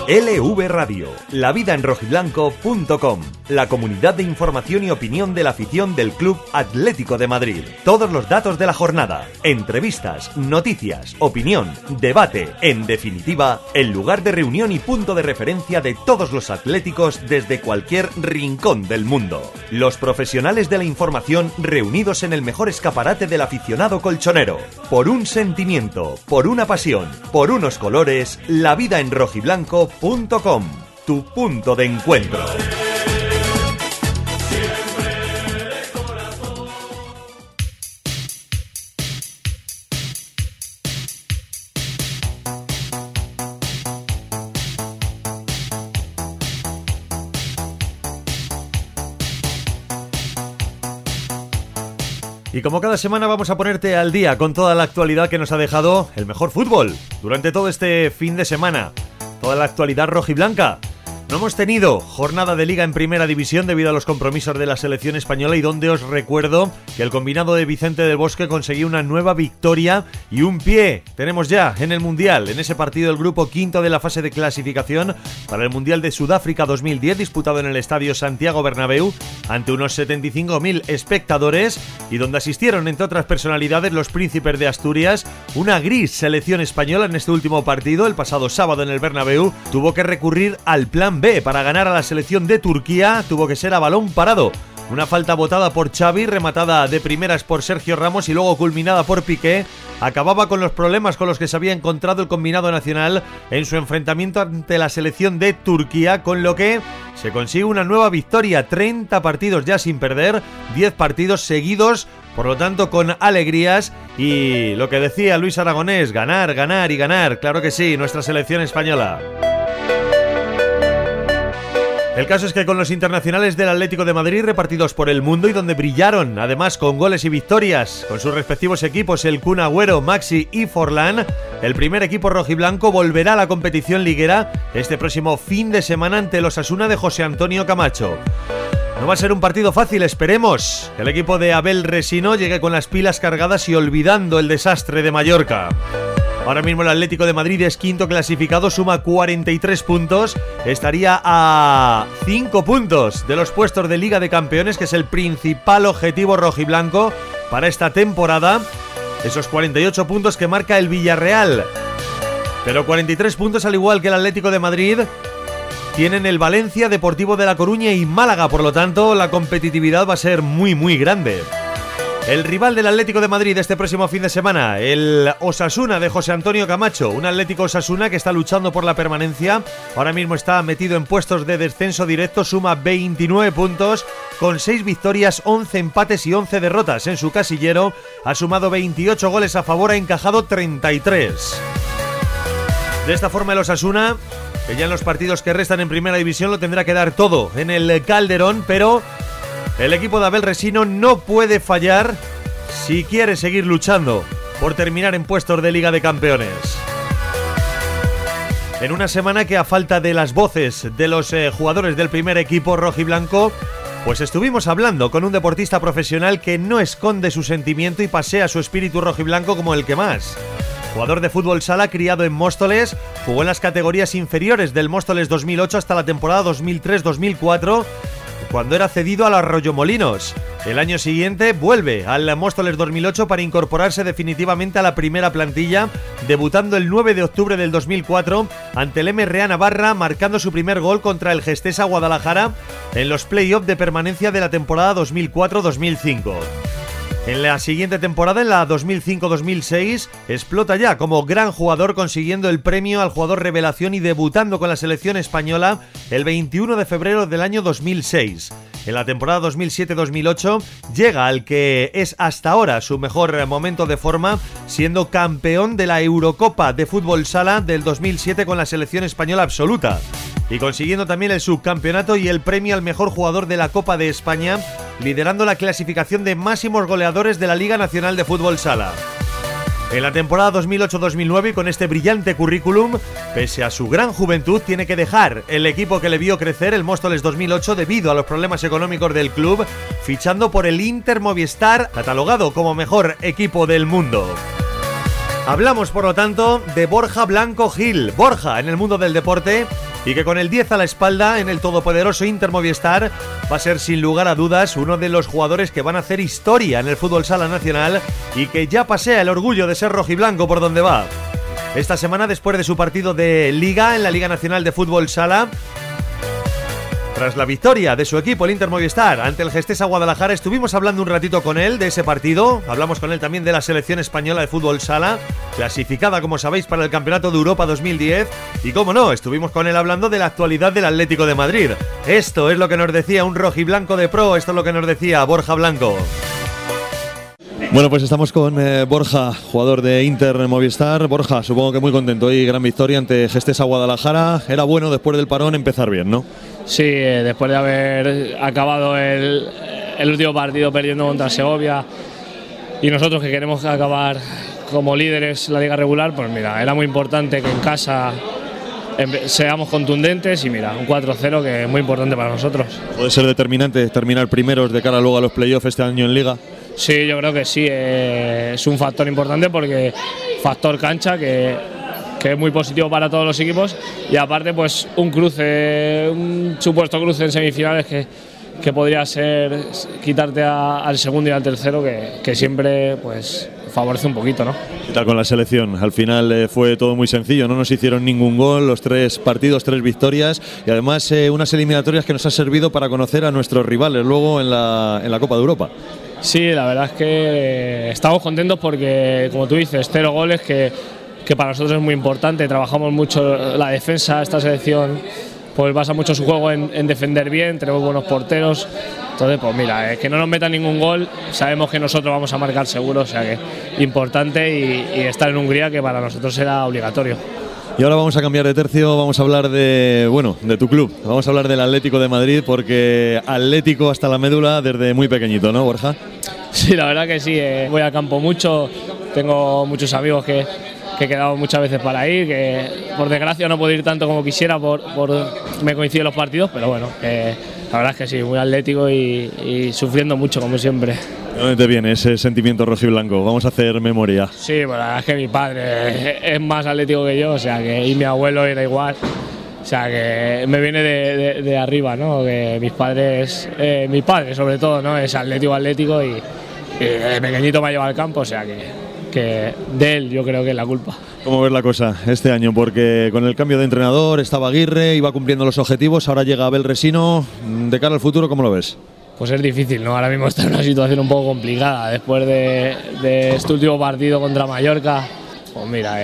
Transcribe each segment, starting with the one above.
LV Radio, lavidaenrojiblanco.com, la comunidad de información y opinión de la afición del Club Atlético de Madrid. Todos los datos de la jornada, entrevistas, noticias, opinión, debate, en definitiva, el lugar de reunión y punto de referencia de todos los atléticos desde cualquier rincón del mundo. Los profesionales de la información reunidos en el mejor escaparate del aficionado colchonero. Por un sentimiento, por una pasión, por unos colores, lavidaenrojiblanco.com, tu punto de encuentro. Y como cada semana vamos a ponerte al día con toda la actualidad que nos ha dejado el mejor fútbol durante todo este fin de semana. Toda la actualidad rojiblanca. No hemos tenido jornada de Liga en Primera División debido a los compromisos de la selección española, y donde os recuerdo que el combinado de Vicente del Bosque consiguió una nueva victoria y un pie tenemos ya en el Mundial, en ese partido del grupo quinto de la fase de clasificación para el Mundial de Sudáfrica 2010, disputado en el Estadio Santiago Bernabéu ante unos 75.000 espectadores, y donde asistieron entre otras personalidades los príncipes de Asturias. Una gris selección española en este último partido, el pasado sábado en el Bernabéu, tuvo que recurrir al plan B para ganar a la selección de Turquía. Tuvo que ser a balón parado. Una falta botada por Xavi, rematada de primeras por Sergio Ramos y luego culminada por Piqué, acababa con los problemas con los que se había encontrado el combinado nacional en su enfrentamiento ante la selección de Turquía, con lo que se consigue una nueva victoria. 30 partidos ya sin perder, 10 partidos seguidos, por lo tanto con alegrías, y lo que decía Luis Aragonés, ganar, ganar y ganar. Claro que sí, nuestra selección española. El caso es que con los internacionales del Atlético de Madrid repartidos por el mundo, y donde brillaron además con goles y victorias con sus respectivos equipos el Kun Agüero, Maxi y Forlán, el primer equipo rojiblanco volverá a la competición liguera este próximo fin de semana ante el Osasuna de José Antonio Camacho. No va a ser un partido fácil, esperemos que el equipo de Abel Resino llegue con las pilas cargadas y olvidando el desastre de Mallorca. Ahora mismo el Atlético de Madrid es quinto clasificado, suma 43 puntos, estaría a 5 puntos de los puestos de Liga de Campeones, que es el principal objetivo rojiblanco para esta temporada. Esos 48 puntos que marca el Villarreal, pero 43 puntos al igual que el Atlético de Madrid tienen el Valencia, Deportivo de La Coruña y Málaga. Por lo tanto, la competitividad va a ser muy muy grande. El rival del Atlético de Madrid este próximo fin de semana, el Osasuna de José Antonio Camacho, un Atlético Osasuna que está luchando por la permanencia. Ahora mismo está metido en puestos de descenso directo, suma 29 puntos, con 6 victorias, 11 empates y 11 derrotas en su casillero. Ha sumado 28 goles a favor, ha encajado 33. De esta forma el Osasuna, que ya en los partidos que restan en Primera División lo tendrá que dar todo en el Calderón, pero el equipo de Abel Resino no puede fallar si quiere seguir luchando por terminar en puestos de Liga de Campeones. En una semana que, a falta de las voces de los jugadores del primer equipo rojiblanco, pues estuvimos hablando con un deportista profesional que no esconde su sentimiento y pasea su espíritu rojiblanco como el que más. Jugador de fútbol sala, criado en Móstoles, jugó en las categorías inferiores del Móstoles 2008 hasta la temporada 2003-2004, cuando era cedido al Arroyomolinos. El año siguiente vuelve al Móstoles 2008 para incorporarse definitivamente a la primera plantilla, debutando el 9 de octubre del 2004 ante el MRA Navarra, marcando su primer gol contra el Gestesa Guadalajara en los play-offs de permanencia de la temporada 2004-2005. En la siguiente temporada, en la 2005-2006, explota ya como gran jugador, consiguiendo el premio al jugador revelación y debutando con la selección española el 21 de febrero del año 2006. En la temporada 2007-2008 llega al que es hasta ahora su mejor momento de forma, siendo campeón de la Eurocopa de Fútbol Sala del 2007 con la selección española absoluta, y consiguiendo también el subcampeonato y el premio al mejor jugador de la Copa de España, liderando la clasificación de máximos goleadores de la Liga Nacional de Fútbol Sala. En la temporada 2008-2009, y con este brillante currículum, pese a su gran juventud, tiene que dejar el equipo que le vio crecer, el Móstoles 2008, debido a los problemas económicos del club, fichando por el Inter Movistar, catalogado como mejor equipo del mundo. Hablamos, por lo tanto, de Borja Blanco Gil. Borja, en el mundo del deporte, y que con el 10 a la espalda en el todopoderoso Inter Movistar va a ser sin lugar a dudas uno de los jugadores que van a hacer historia en el fútbol sala nacional y que ya pasea el orgullo de ser rojiblanco por donde va. Esta semana, después de su partido de Liga en la Liga Nacional de Fútbol Sala, tras la victoria de su equipo, el Inter Movistar, ante el Gestesa Guadalajara, estuvimos hablando un ratito con él de ese partido. Hablamos con él también de la selección española de fútbol sala, clasificada, como sabéis, para el Campeonato de Europa 2010. Y cómo no, estuvimos con él hablando de la actualidad del Atlético de Madrid. Esto es lo que nos decía un rojiblanco de pro, esto es lo que nos decía Borja Blanco. Bueno, pues estamos con Borja, jugador de Inter Movistar. Borja, supongo que muy contento y gran victoria ante Gestesa Guadalajara. Era bueno después del parón empezar bien, ¿no? Sí, después de haber acabado el último partido perdiendo contra Segovia y nosotros que queremos acabar como líderes la liga regular, pues mira, era muy importante que en casa seamos contundentes y mira, un 4-0 que es muy importante para nosotros. ¿Puede ser determinante terminar primeros de cara luego a los playoffs este año en liga? Sí, yo creo que sí, es un factor importante porque factor cancha que es muy positivo para todos los equipos y aparte pues un supuesto cruce en semifinales que podría ser quitarte al segundo y al tercero que siempre pues favorece un poquito, ¿no? ¿Qué tal con la selección? Al final fue todo muy sencillo, no nos hicieron ningún gol, los 3 partidos, 3 victorias y además unas eliminatorias que nos ha servido para conocer a nuestros rivales luego en la Copa de Europa. Sí, la verdad es que estamos contentos porque, como tú dices, 0 goles que para nosotros es muy importante. Trabajamos mucho la defensa, esta selección pues basa mucho su juego en defender bien, tenemos buenos porteros. Entonces, pues mira, que no nos metan ningún gol, sabemos que nosotros vamos a marcar seguro, o sea que importante y estar en Hungría, que para nosotros era obligatorio. Y ahora vamos a cambiar de tercio, vamos a hablar de tu club, vamos a hablar del Atlético de Madrid, porque Atlético hasta la médula desde muy pequeñito, ¿no, Borja? Sí, la verdad que sí, voy al campo mucho, tengo muchos amigos que he quedado muchas veces para ir, que por desgracia no puedo ir tanto como quisiera, me coinciden los partidos, pero bueno, la verdad es que sí, muy atlético y sufriendo mucho como siempre. ¿De dónde te viene ese sentimiento rojiblanco? Vamos a hacer memoria. Sí, pues la verdad es que mi padre es más atlético que yo, o sea y mi abuelo era igual. O sea que me viene de arriba, ¿no? Que mis padres, mi padre sobre todo, ¿no? Es atlético y de pequeñito me ha llevado al campo, o sea que de él yo creo que es la culpa. ¿Cómo ves la cosa este año? Porque con el cambio de entrenador estaba Aguirre, iba cumpliendo los objetivos, ahora llega Abel Resino. De cara al futuro, ¿cómo lo ves? Pues es difícil, ¿no? Ahora mismo está en una situación un poco complicada después de este último partido contra Mallorca. Pues mira,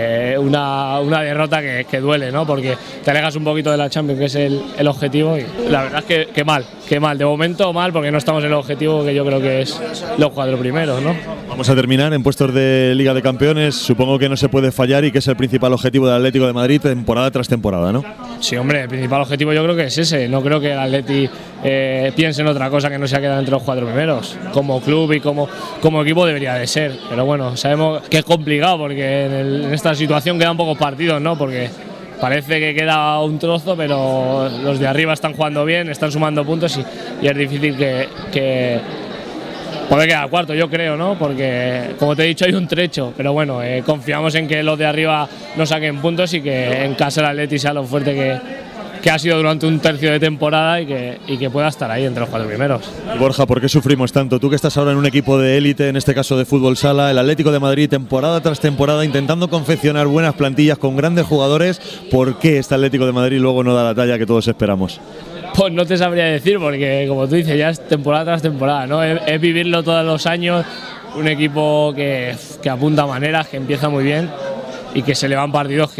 una derrota que duele, ¿no? Porque te alejas un poquito de la Champions, que es el objetivo, y la verdad es que mal. De momento mal, porque no estamos en el objetivo que yo creo que es los 4 primeros, ¿no? Vamos a terminar en puestos de Liga de Campeones. Supongo que no se puede fallar y que es el principal objetivo del Atlético de Madrid temporada tras temporada, ¿no? Sí, hombre, el principal objetivo yo creo que es ese. No creo que el Atleti piense en otra cosa que no sea quedar entre los 4 primeros. Como club y como equipo debería de ser. Pero bueno, sabemos que es complicado porque en esta situación quedan pocos partidos, ¿no? Porque parece que queda un trozo, pero los de arriba están jugando bien, están sumando puntos y es difícil que puede quedar cuarto, yo creo, ¿no? Porque, como te he dicho, hay un trecho, pero bueno, confiamos en que los de arriba no saquen puntos y que en casa el Atleti sea lo fuerte que ha sido durante un tercio de temporada y que pueda estar ahí entre los 4 primeros. Borja, ¿por qué sufrimos tanto? Tú que estás ahora en un equipo de élite, en este caso de fútbol sala, el Atlético de Madrid, temporada tras temporada, intentando confeccionar buenas plantillas con grandes jugadores, ¿por qué este Atlético de Madrid luego no da la talla que todos esperamos? Pues no te sabría decir, porque como tú dices, ya es temporada tras temporada, ¿no? Es vivirlo todos los años, un equipo que apunta maneras, que empieza muy bien y que se le van partidos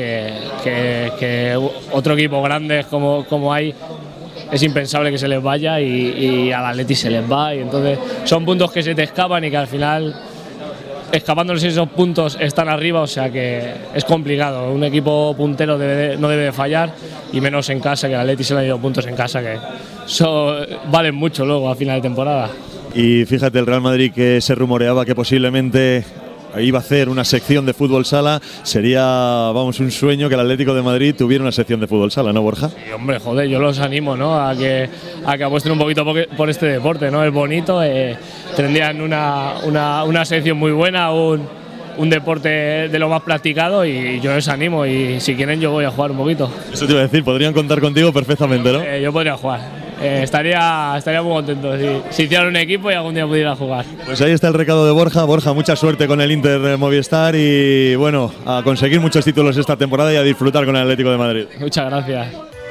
que otro equipo grande como hay es impensable que se les vaya y al Atleti se les va, y entonces son puntos que se te escapan y que al final, escapándoles esos puntos, están arriba, o sea que es complicado. Un equipo puntero no debe de fallar, y menos en casa, que al Atleti se le han ido puntos en casa que valen mucho luego a final de temporada. Y fíjate, el Real Madrid, que se rumoreaba que posiblemente iba a hacer una sección de fútbol sala, sería, vamos, un sueño que el Atlético de Madrid tuviera una sección de fútbol sala, ¿no, Borja? Sí, hombre, joder, yo los animo, ¿no? a que apuesten un poquito por este deporte, ¿no? Es bonito, tendrían una sección muy buena, un un deporte de lo más practicado y yo les animo y si quieren yo voy a jugar un poquito. Eso te iba a decir, podrían contar contigo perfectamente, ¿no? Yo podría jugar. Estaría muy contento si hicieran un equipo y algún día pudiera jugar. Pues ahí está el recado de Borja. Borja, mucha suerte con el Inter Movistar y bueno, a conseguir muchos títulos esta temporada y a disfrutar con el Atlético de Madrid. Muchas gracias.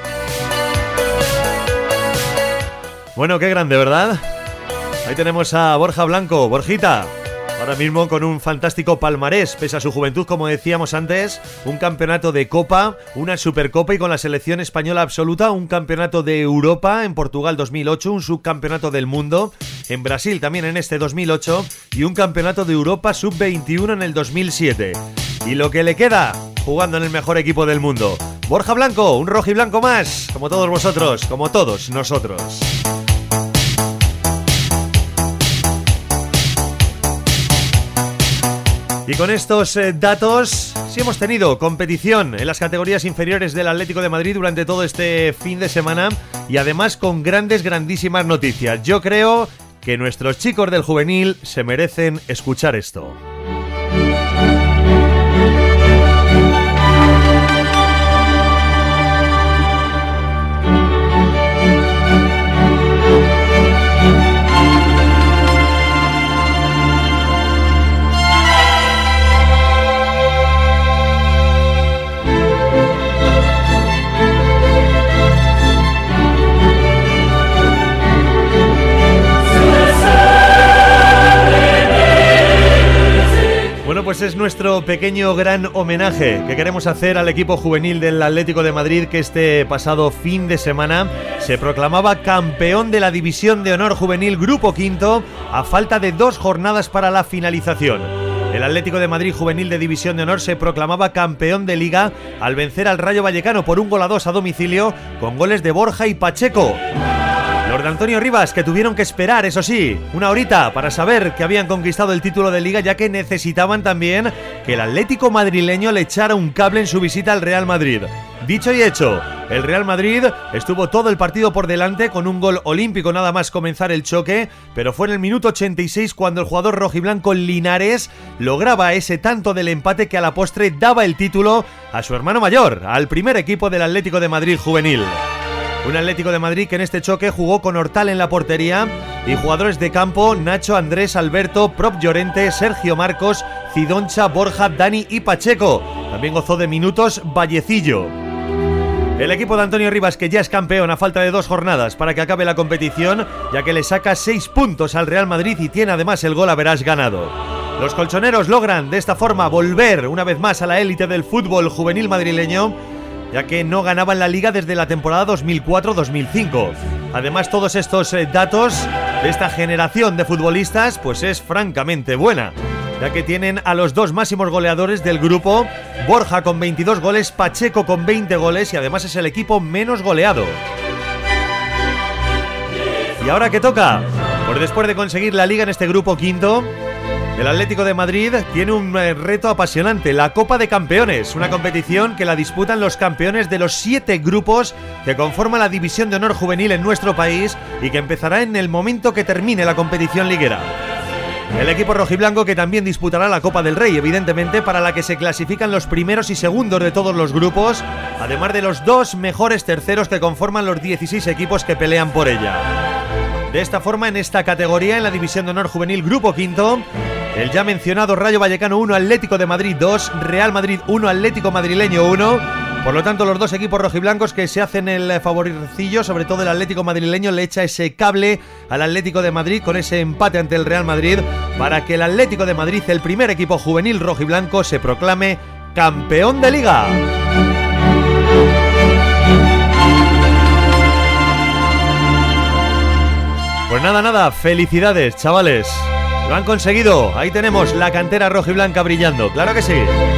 Bueno, qué grande, ¿verdad? Ahí tenemos a Borja Blanco. Borjita, ahora mismo con un fantástico palmarés, pese a su juventud, como decíamos antes, un campeonato de Copa, una Supercopa y con la selección española absoluta, un campeonato de Europa en Portugal 2008, un subcampeonato del mundo en Brasil también en este 2008 y un campeonato de Europa sub-21 en el 2007. Y lo que le queda, jugando en el mejor equipo del mundo. Borja Blanco, un rojiblanco más, como todos vosotros, como todos nosotros. Y con estos datos, sí hemos tenido competición en las categorías inferiores del Atlético de Madrid durante todo este fin de semana y además con grandísimas noticias. Yo creo que nuestros chicos del juvenil se merecen escuchar esto. Bueno, pues es nuestro pequeño gran homenaje que queremos hacer al equipo juvenil del Atlético de Madrid que este pasado fin de semana se proclamaba campeón de la División de Honor Juvenil Grupo Quinto a falta de 2 jornadas para la finalización. El Atlético de Madrid Juvenil de División de Honor se proclamaba campeón de Liga al vencer al Rayo Vallecano por 1-2 a domicilio con goles de Borja y Pacheco. Los de Antonio Rivas, que tuvieron que esperar, eso sí, una horita para saber que habían conquistado el título de Liga, ya que necesitaban también que el Atlético madrileño le echara un cable en su visita al Real Madrid. Dicho y hecho, el Real Madrid estuvo todo el partido por delante con un gol olímpico nada más comenzar el choque, pero fue en el minuto 86 cuando el jugador rojiblanco Linares lograba ese tanto del empate que a la postre daba el título a su hermano mayor, al primer equipo del Atlético de Madrid juvenil. Un Atlético de Madrid que en este choque jugó con Hortal en la portería y jugadores de campo Nacho, Andrés, Alberto, Prop Llorente, Sergio Marcos, Cidoncha, Borja, Dani y Pacheco. También gozó de minutos Vallecillo. El equipo de Antonio Rivas, que ya es campeón a falta de 2 jornadas para que acabe la competición, ya que le saca 6 puntos al Real Madrid y tiene además el gol average ganado. Los colchoneros logran de esta forma volver una vez más a la élite del fútbol juvenil madrileño, ya que no ganaban la Liga desde la temporada 2004-2005. Además, todos estos datos de esta generación de futbolistas pues es francamente buena, ya que tienen a los 2 máximos goleadores del grupo, Borja con 22 goles, Pacheco con 20 goles y además es el equipo menos goleado. ¿Y ahora qué toca? Pues después de conseguir la Liga en este grupo quinto, el Atlético de Madrid tiene un reto apasionante, la Copa de Campeones, una competición que la disputan los campeones de los 7 grupos que conforman la División de Honor Juvenil en nuestro país y que empezará en el momento que termine la competición liguera. El equipo rojiblanco que también disputará la Copa del Rey, evidentemente, para la que se clasifican los primeros y segundos de todos los grupos, además de los 2 mejores terceros que conforman los 16 equipos que pelean por ella. De esta forma, en esta categoría, en la División de Honor Juvenil Grupo Quinto, el ya mencionado Rayo Vallecano 1, Atlético de Madrid 2, Real Madrid 1, Atlético Madrileño 1. Por lo tanto, los 2 equipos rojiblancos que se hacen el favorcillo, sobre todo el Atlético Madrileño, le echa ese cable al Atlético de Madrid con ese empate ante el Real Madrid para que el Atlético de Madrid, el primer equipo juvenil rojiblanco, se proclame campeón de Liga. Pues nada, felicidades, chavales. Lo han conseguido, ahí tenemos la cantera rojiblanca brillando, claro que sí.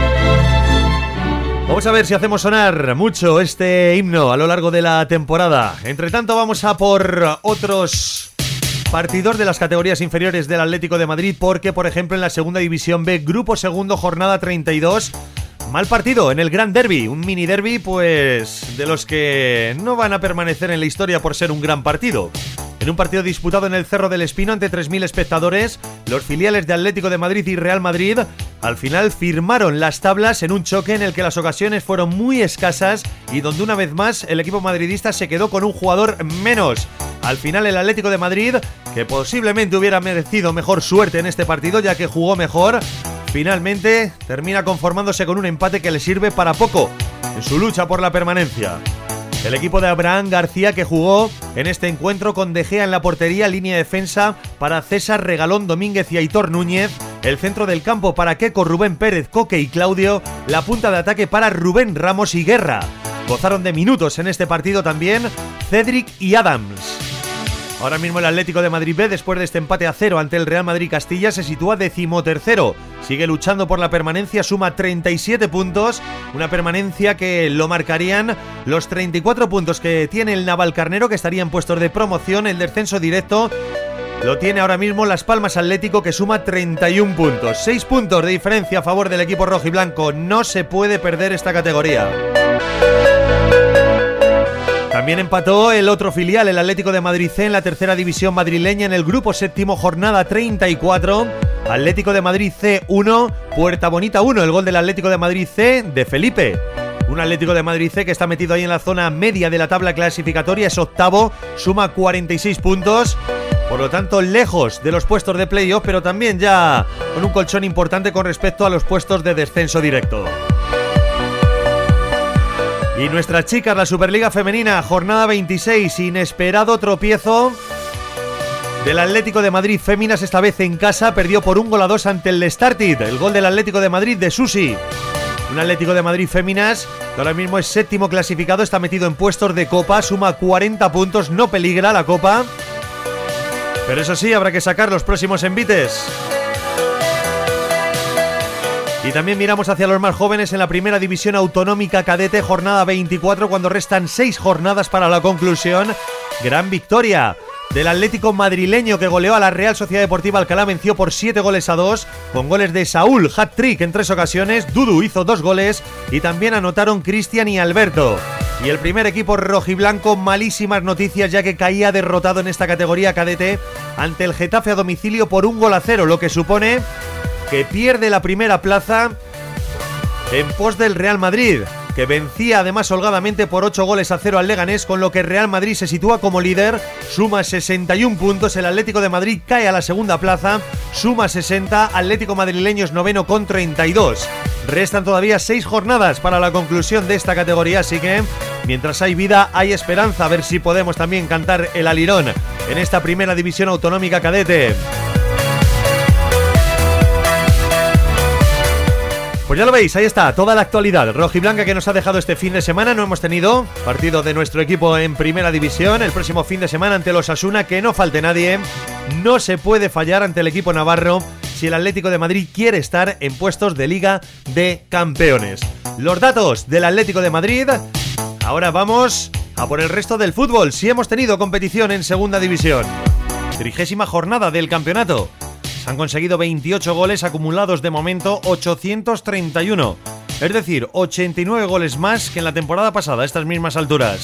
Vamos a ver si hacemos sonar mucho este himno a lo largo de la temporada. Entre tanto, vamos a por otros partidos de las categorías inferiores del Atlético de Madrid, porque, por ejemplo, en la segunda división B, grupo segundo, jornada 32, mal partido en el Gran Derby, un mini derby, pues, de los que no van a permanecer en la historia por ser un gran partido. En un partido disputado en el Cerro del Espino ante 3.000 espectadores, los filiales de Atlético de Madrid y Real Madrid Al final firmaron las tablas en un choque en el que las ocasiones fueron muy escasas y donde una vez más el equipo madridista se quedó con un jugador menos. Al final el Atlético de Madrid, que posiblemente hubiera merecido mejor suerte en este partido ya que jugó mejor, finalmente termina conformándose con un empate que le sirve para poco en su lucha por la permanencia. El equipo de Abraham García, que jugó en este encuentro con De Gea en la portería, línea de defensa para César, Regalón, Domínguez y Aitor Núñez, el centro del campo para Keco, Rubén Pérez, Coque y Claudio, la punta de ataque para Rubén, Ramos y Guerra. Gozaron de minutos en este partido también Cedric y Adams. Ahora mismo el Atlético de Madrid B, después de este empate a 0 ante el Real Madrid Castilla, se sitúa 13º. Sigue luchando por la permanencia, suma 37 puntos, una permanencia que lo marcarían los 34 puntos que tiene el Navalcarnero, que estaría en puestos de promoción. El descenso directo lo tiene ahora mismo Las Palmas Atlético, que suma 31 puntos. 6 puntos de diferencia a favor del equipo rojiblanco. No se puede perder esta categoría. También empató el otro filial, el Atlético de Madrid C, en la tercera división madrileña en el grupo séptimo, jornada 34. Atlético de Madrid C 1, Puerta Bonita 1, el gol del Atlético de Madrid C de Felipe. Un Atlético de Madrid C que está metido ahí en la zona media de la tabla clasificatoria, es octavo, suma 46 puntos. Por lo tanto, lejos de los puestos de playoff, pero también ya con un colchón importante con respecto a los puestos de descenso directo. Y nuestras chicas, la Superliga Femenina, jornada 26, inesperado tropiezo del Atlético de Madrid Féminas, esta vez en casa, perdió por 1-2 ante el Startit, el gol del Atlético de Madrid de Susi. Un Atlético de Madrid Féminas que ahora mismo es séptimo clasificado, está metido en puestos de Copa, suma 40 puntos, no peligra la Copa. Pero eso sí, habrá que sacar los próximos envites. Y también miramos hacia los más jóvenes en la primera división autonómica cadete, jornada 24, cuando restan 6 jornadas para la conclusión. Gran victoria del Atlético madrileño, que goleó a la Real Sociedad Deportiva Alcalá, venció por 7-2, con goles de Saúl, hat-trick en 3 ocasiones, Dudu hizo 2 goles y también anotaron Cristian y Alberto. Y el primer equipo rojiblanco, malísimas noticias, ya que caía derrotado en esta categoría cadete ante el Getafe a domicilio por 1-0, lo que supone que pierde la primera plaza en pos del Real Madrid, que vencía además holgadamente por 8-0 al Leganés, con lo que Real Madrid se sitúa como líder, suma 61 puntos, el Atlético de Madrid cae a la segunda plaza, suma 60, Atlético madrileño es noveno con 32. Restan todavía 6 jornadas para la conclusión de esta categoría, así que mientras hay vida hay esperanza, a ver si podemos también cantar el alirón en esta primera división autonómica cadete. Pues ya lo veis, ahí está, toda la actualidad rojiblanca que nos ha dejado este fin de semana. No hemos tenido partido de nuestro equipo en primera división. El próximo fin de semana ante los Osasuna, que no falte nadie. No se puede fallar ante el equipo navarro si el Atlético de Madrid quiere estar en puestos de Liga de Campeones. Los datos del Atlético de Madrid. Ahora vamos a por el resto del fútbol. Si hemos tenido competición en segunda división. 30ª jornada del campeonato. Se han conseguido 28 goles acumulados de momento, 831. Es decir, 89 goles más que en la temporada pasada a estas mismas alturas.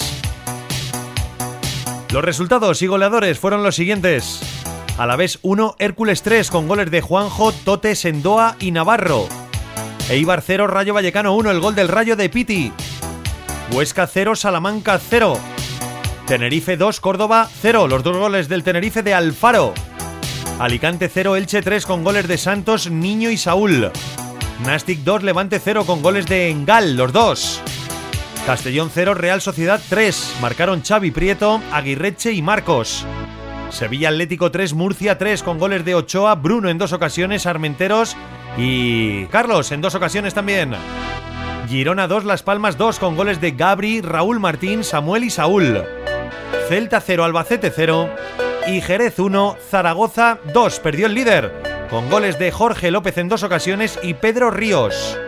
Los resultados y goleadores fueron los siguientes. Alavés 1, Hércules 3, con goles de Juanjo, Tote, Sendoa y Navarro. Eibar 0, Rayo Vallecano 1, el gol del Rayo de Piti. Huesca 0, Salamanca 0. Tenerife 2, Córdoba 0, los 2 goles del Tenerife de Alfaro. Alicante 0, Elche 3, con goles de Santos, Niño y Saúl. Nastic 2, Levante 0, con goles de Engal, los 2. Castellón 0, Real Sociedad 3, marcaron Xavi Prieto, Aguirreche y Marcos. Sevilla Atlético 3, Murcia 3, con goles de Ochoa, Bruno en 2 ocasiones, Armenteros y Carlos en 2 ocasiones también. Girona 2, Las Palmas 2, con goles de Gabri, Raúl Martín, Samuel y Saúl. Celta 0, Albacete 0. Y Jerez 1, Zaragoza 2, perdió el líder, con goles de Jorge López en 2 ocasiones y Pedro Ríos.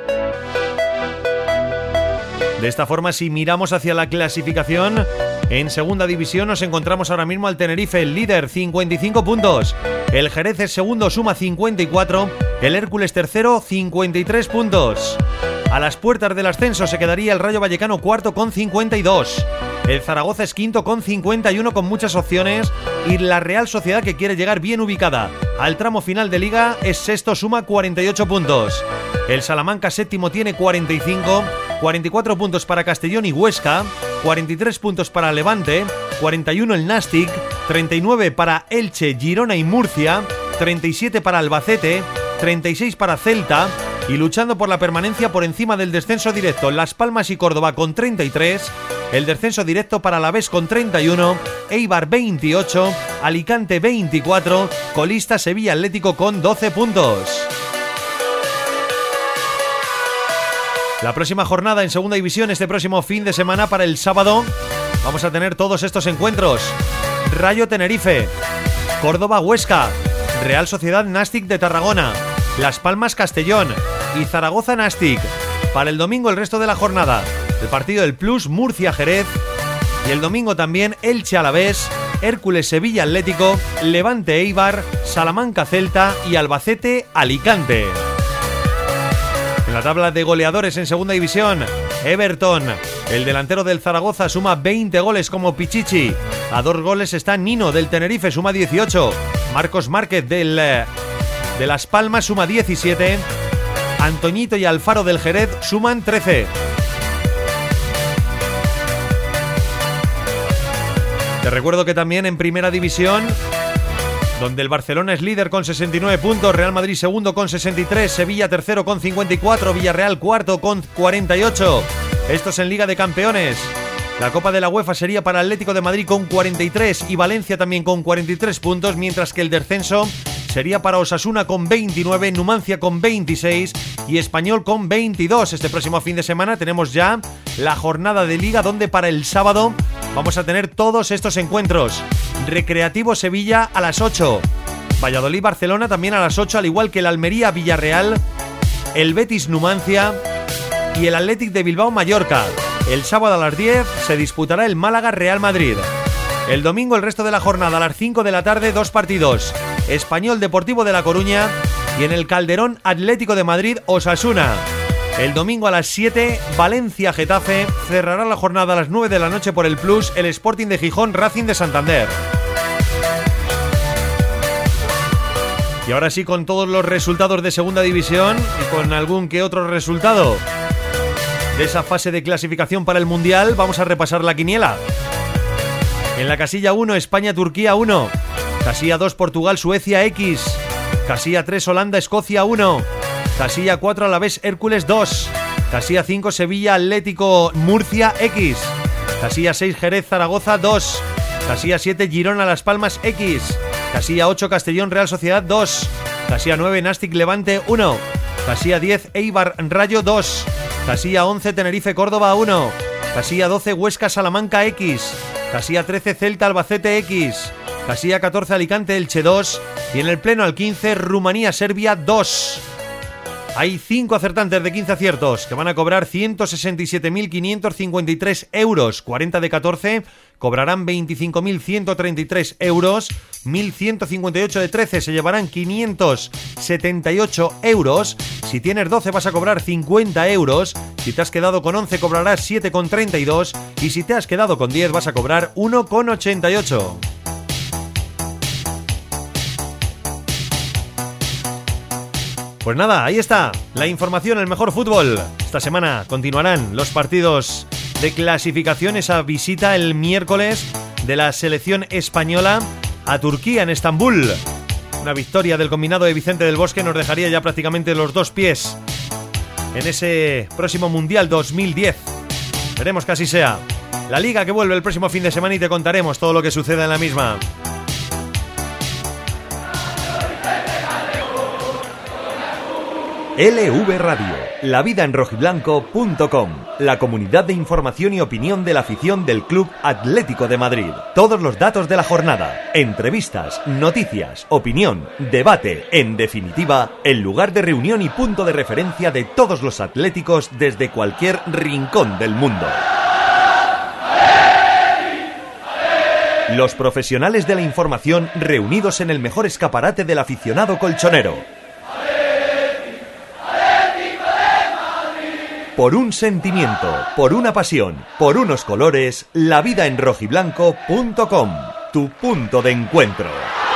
De esta forma, si miramos hacia la clasificación, en segunda división nos encontramos ahora mismo al Tenerife, el líder, 55 puntos. El Jerez es segundo, suma 54. El Hércules tercero, 53 puntos. A las puertas del ascenso se quedaría el Rayo Vallecano cuarto con 52. El Zaragoza es quinto con 51, con muchas opciones. Y la Real Sociedad, que quiere llegar bien ubicada al tramo final de Liga es sexto, suma 48 puntos. El Salamanca séptimo tiene 45, 44 puntos para Castellón y Huesca, 43 puntos para Levante, 41 el Nàstic, 39 para Elche, Girona y Murcia, 37 para Albacete, 36 para Celta y luchando por la permanencia por encima del descenso directo Las Palmas y Córdoba con 33, el descenso directo para Alavés con 31, Eibar 28, Alicante 24, colista Sevilla Atlético con 12 puntos. La próxima jornada en segunda división este próximo fin de semana para el sábado vamos a tener todos estos encuentros: Rayo Tenerife, Córdoba Huesca, Real Sociedad Nàstic de Tarragona, Las Palmas Castellón y Zaragoza Nàstic. Para el domingo el resto de la jornada, el partido del Plus Murcia Jerez y el domingo también Elche Alavés, Hércules Sevilla Atlético, Levante Eibar, Salamanca Celta y Albacete Alicante. En la tabla de goleadores en segunda división, Everton, el delantero del Zaragoza, suma 20 goles como Pichichi. A 2 goles está Nino del Tenerife, suma 18. Marcos Márquez de Las Palmas suma 17. Antoñito y Alfaro del Jerez suman 13. Te recuerdo que también en primera división, donde el Barcelona es líder con 69 puntos, Real Madrid segundo con 63, Sevilla tercero con 54, Villarreal cuarto con 48. Estos en Liga de Campeones. La Copa de la UEFA sería para Atlético de Madrid con 43 y Valencia también con 43 puntos, mientras que el descenso sería para Osasuna con 29, Numancia con 26 y Español con 22. Este próximo fin de semana tenemos ya la jornada de Liga, donde para el sábado vamos a tener todos estos encuentros. Recreativo Sevilla a las 8, Valladolid Barcelona también a las 8, al igual que el Almería Villarreal, el Betis Numancia y el Athletic de Bilbao Mallorca. El sábado a las 10 se disputará el Málaga Real Madrid. El domingo el resto de la jornada a las 5 de la tarde, 2 partidos: Español Deportivo de La Coruña y en el Calderón Atlético de Madrid Osasuna. El domingo a las 7, Valencia Getafe. Cerrará la jornada a las 9 de la noche por el Plus el Sporting de Gijón Racing de Santander. Y ahora sí, con todos los resultados de segunda división y con algún que otro resultado de esa fase de clasificación para el Mundial, vamos a repasar la quiniela. En la casilla 1, España-Turquía 1. Casilla 2, Portugal-Suecia X. Casilla 3, Holanda-Escocia 1. Casilla 4, Alavés Hércules 2. Casilla 5, Sevilla Atlético Murcia X. Casilla 6, Jerez Zaragoza 2. Casilla 7, Girona Las Palmas X. Casilla 8, Castellón Real Sociedad 2. Casilla 9, Nàstic Levante 1. Casilla 10, Eibar Rayo 2. Casilla 11, Tenerife Córdoba 1. Casilla 12, Huesca Salamanca X. Casilla 13, Celta Albacete X. Casilla 14, Alicante Elche 2. Y en el pleno al 15, Rumanía Serbia 2. Hay 5 acertantes de 15 aciertos que van a cobrar 167.553 euros. 40 de 14 cobrarán 25.133 euros. 1.158 de 13 se llevarán 578 euros. Si tienes 12 vas a cobrar 50 euros. Si te has quedado con 11 cobrarás 7,32. Y si te has quedado con 10 vas a cobrar 1,88. Pues nada, ahí está la información, el mejor fútbol. Esta semana continuarán los partidos de clasificación, esa visita el miércoles de la selección española a Turquía en Estambul. Una victoria del combinado de Vicente del Bosque nos dejaría ya prácticamente los 2 pies en ese próximo Mundial 2010. Veremos que así sea. La Liga que vuelve el próximo fin de semana y te contaremos todo lo que suceda en la misma. LV Radio, la vida en rojiblanco.com, la comunidad de información y opinión de la afición del Club Atlético de Madrid. Todos los datos de la jornada, entrevistas, noticias, opinión, debate, en definitiva, el lugar de reunión y punto de referencia de todos los atléticos desde cualquier rincón del mundo. Los profesionales de la información reunidos en el mejor escaparate del aficionado colchonero. Por un sentimiento, por una pasión, por unos colores, la vida en rojiblanco.com, tu punto de encuentro.